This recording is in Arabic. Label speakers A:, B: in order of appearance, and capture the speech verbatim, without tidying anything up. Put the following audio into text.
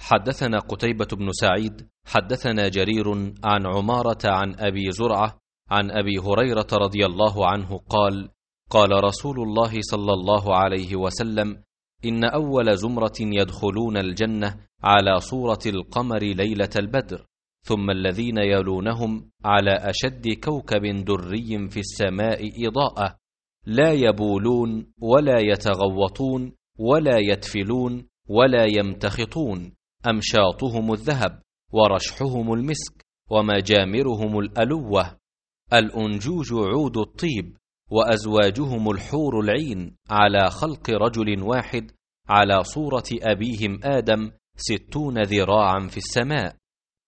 A: حدثنا قتيبة بن سعيد حدثنا جرير عن عمارة عن أبي زرعة عن أبي هريرة رضي الله عنه قال: قال رسول الله صلى الله عليه وسلم: إن أول زمرة يدخلون الجنة على صورة القمر ليلة البدر، ثم الذين يلونهم على أشد كوكب دري في السماء إضاءة، لا يبولون ولا يتغوطون ولا يتفلون ولا يمتخطون، أمشاطهم الذهب ورشحهم المسك ومجامرهم الألوة، الأنجوج عود الطيب، وأزواجهم الحور العين، على خلق رجل واحد على صورة أبيهم آدم ستون ذراعا في السماء.